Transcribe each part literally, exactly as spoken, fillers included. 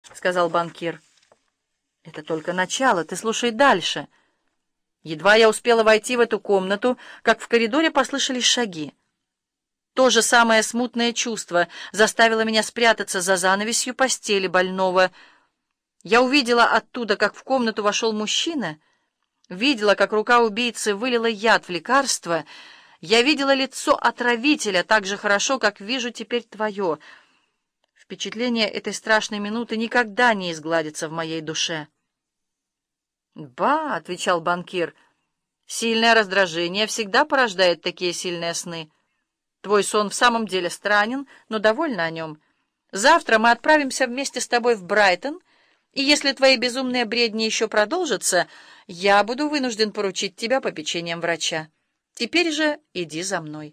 — сказал банкир. «Это только начало. Ты слушай дальше». Едва я успела войти в эту комнату, как в коридоре послышались шаги. То же самое смутное чувство заставило меня спрятаться за занавесью постели больного. Я увидела оттуда, как в комнату вошел мужчина, видела, как рука убийцы вылила яд в лекарство. Я видела лицо отравителя так же хорошо, как вижу теперь твое. Впечатление этой страшной минуты никогда не изгладится в моей душе. «Ба!» — отвечал банкир. «Сильное раздражение всегда порождает такие сильные сны. Твой сон в самом деле странен, но довольна о нем. Завтра мы отправимся вместе с тобой в Брайтон, и если твои безумные бредни еще продолжатся, я буду вынужден поручить тебя попечением врача. Теперь же иди за мной».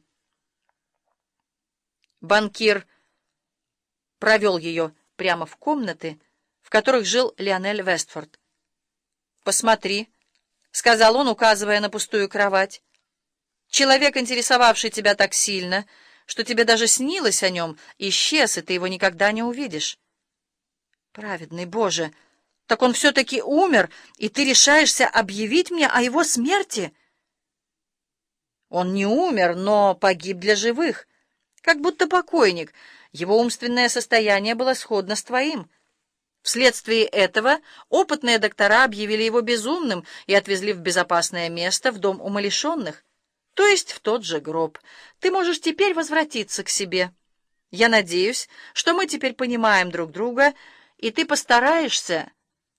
Банкир провел ее прямо в комнаты, в которых жил Лионель Вестфорд. «Посмотри», — сказал он, указывая на пустую кровать. «Человек, интересовавший тебя так сильно, что тебе даже снилось о нем, исчез, и ты его никогда не увидишь». «Праведный Боже! Так он все-таки умер, и ты решаешься объявить мне о его смерти?» «Он не умер, но погиб для живых, как будто покойник. Его умственное состояние было сходно с твоим. Вследствие этого опытные доктора объявили его безумным и отвезли в безопасное место, в дом умалишенных, то есть в тот же гроб. Ты можешь теперь возвратиться к себе. Я надеюсь, что мы теперь понимаем друг друга, и ты постараешься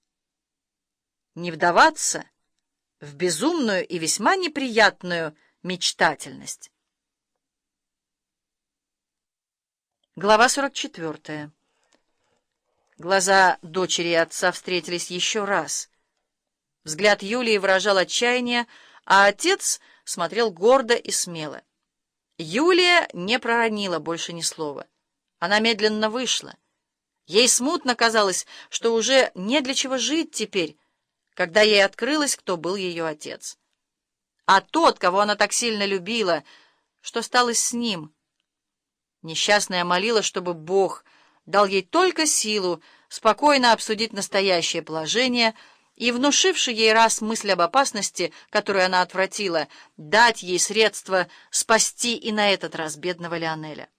не вдаваться в безумную и весьма неприятную мечтательность». Глава сорок четвертая. Глаза дочери и отца встретились еще раз. Взгляд Юлии выражал отчаяние, а отец смотрел гордо и смело. Юлия не проронила больше ни слова. Она медленно вышла. Ей смутно казалось, что уже не для чего жить теперь, когда ей открылось, кто был ее отец. А тот, кого она так сильно любила, что стало с ним? Несчастная молила, чтобы Бог дал ей только силу спокойно обсудить настоящее положение и, внушивший ей раз мысль об опасности, которую она отвратила, дать ей средства спасти и на этот раз бедного Лионеля.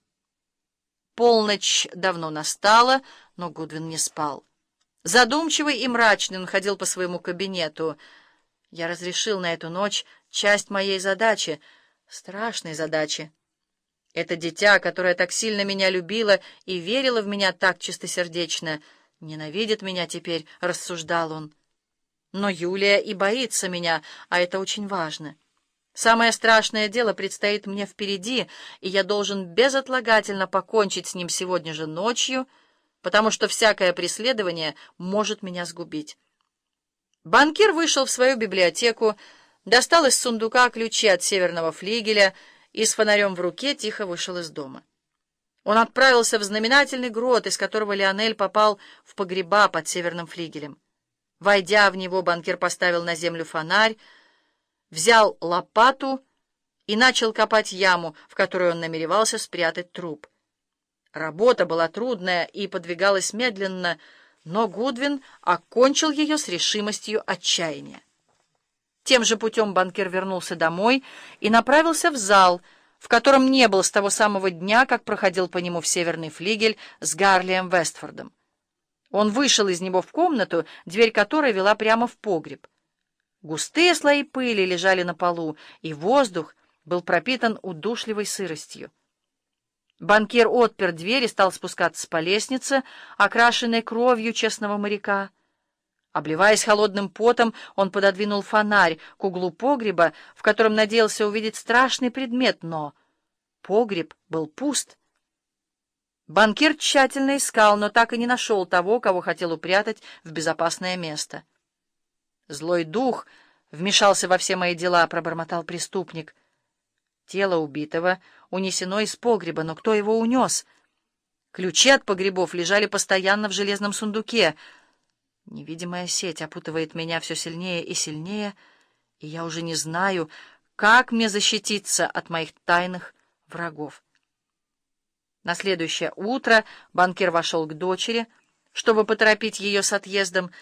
Полночь давно настала, но Гудвин не спал. Задумчивый и мрачный он ходил по своему кабинету. «Я разрешил на эту ночь часть моей задачи, страшной задачи. Это дитя, которое так сильно меня любило и верило в меня так чистосердечно, ненавидит меня теперь», — рассуждал он. «Но Юлия и боится меня, а это очень важно. Самое страшное дело предстоит мне впереди, и я должен безотлагательно покончить с ним сегодня же ночью, потому что всякое преследование может меня сгубить». Банкир вышел в свою библиотеку, достал из сундука ключи от северного флигеля и с фонарем в руке тихо вышел из дома. Он отправился в знаменательный грот, из которого Лионель попал в погреба под северным флигелем. Войдя в него, банкир поставил на землю фонарь, взял лопату и начал копать яму, в которую он намеревался спрятать труп. Работа была трудная и подвигалась медленно, но Гудвин окончил ее с решимостью отчаяния. Тем же путем банкир вернулся домой и направился в зал, в котором не был с того самого дня, как проходил по нему в северный флигель с Гарлием Вестфордом. Он вышел из него в комнату, дверь которой вела прямо в погреб. Густые слои пыли лежали на полу, и воздух был пропитан удушливой сыростью. Банкир отпер дверь и стал спускаться по лестнице, окрашенной кровью честного моряка. Обливаясь холодным потом, он пододвинул фонарь к углу погреба, в котором надеялся увидеть страшный предмет, но погреб был пуст. Банкир тщательно искал, но так и не нашел того, кого хотел упрятать в безопасное место. «Злой дух вмешался во все мои дела», — пробормотал преступник. Тело убитого унесено из погреба, но кто его унес? Ключи от погребов лежали постоянно в железном сундуке. Невидимая сеть опутывает меня все сильнее и сильнее, и я уже не знаю, как мне защититься от моих тайных врагов. На следующее утро банкир вошел к дочери. Чтобы поторопить ее с отъездом,